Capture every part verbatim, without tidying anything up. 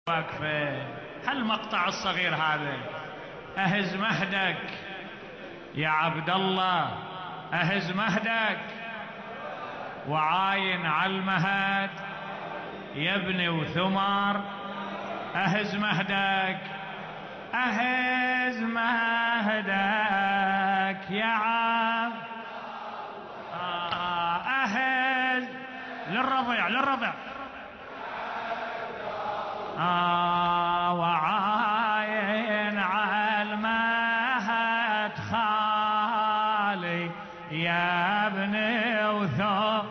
واقفة هالمقطع الصغير هذا. أهز مهدك يا عبد الله، أهز مهدك وعاين على المهد يا ابني وثمار. أهز مهدك، أهز مهدك يا عبد آه أهز للرضيع للرضيع آه وعاين على المهد خالي يا ابني وثوب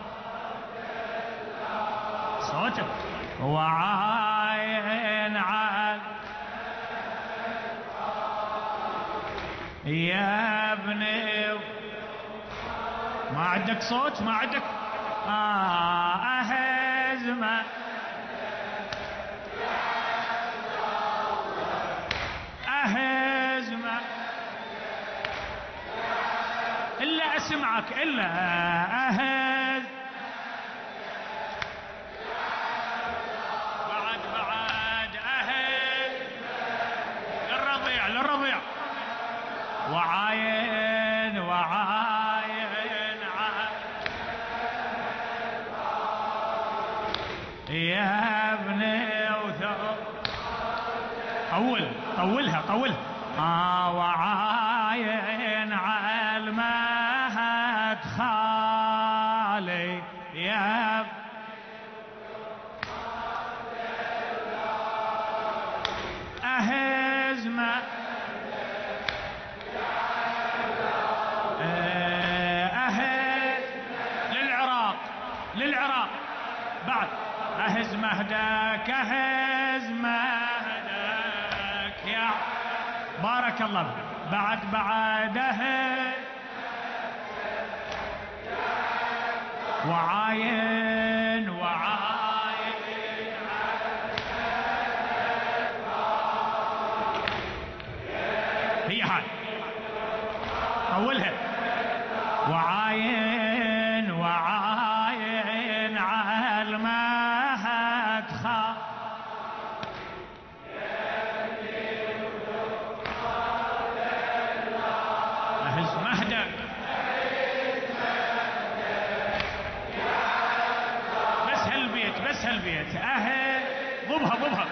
صوتك وعاين على يا ابني. ما عندك صوت ما عندك آه أهز ما أهز ما إلا أسمعك إلا أهز بعد بعد أهز للرضيع للرضيع وعاين وعاين يا ابني وثوب. طول طولها طولها آه وعاين على المهد خالي يا أهز ما أهز للعراق للعراق بعد أهز مهدك أهز مهدك يا بارك الله بعد بعد أهز وعاين وعاين هي هاي طولها وعاين وعاين على المهد خا أهز مهدك بس هالبيت بس هالبيت أهل ضبها ضبها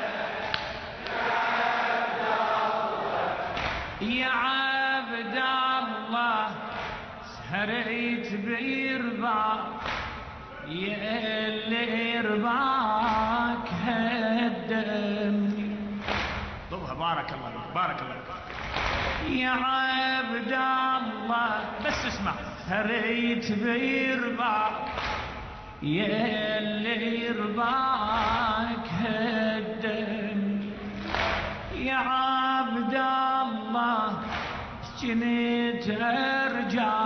يا عبد الله سهريت بيرضاك يا اللي رضاك هدمني. ضبها بارك الله بارك الله يا عبد الله بس اسمع سهريت بيرضاك يا اللي رضاك هدمني. يا عبد الله جنيت ارجع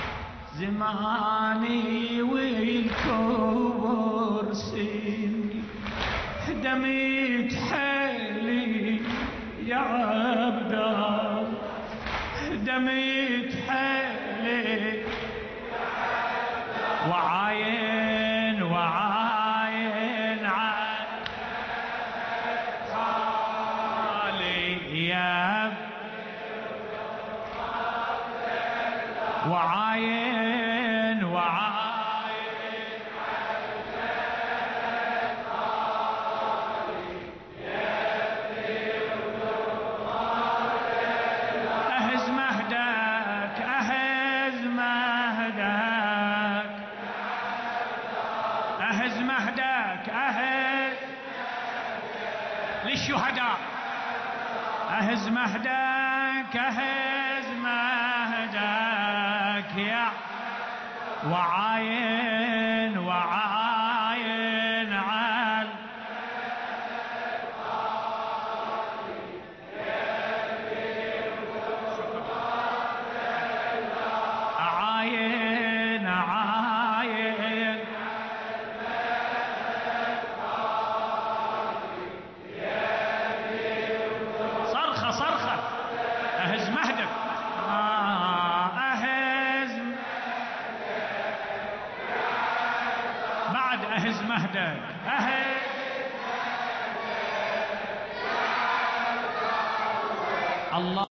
زماني والكبر سني دميت حيلي يا عبد الله دميت حيلي وعاين وعاين على خالي يا وعاين وعاين أهز مهدك أهز مهدك أهز مهدك أهز للشهداء أهز مهدك أهز مهدك يا وعاين وعاين عال عاين عاين صرخة صرخة أهز مهدك أهز بعد أهز مهدك أهز الله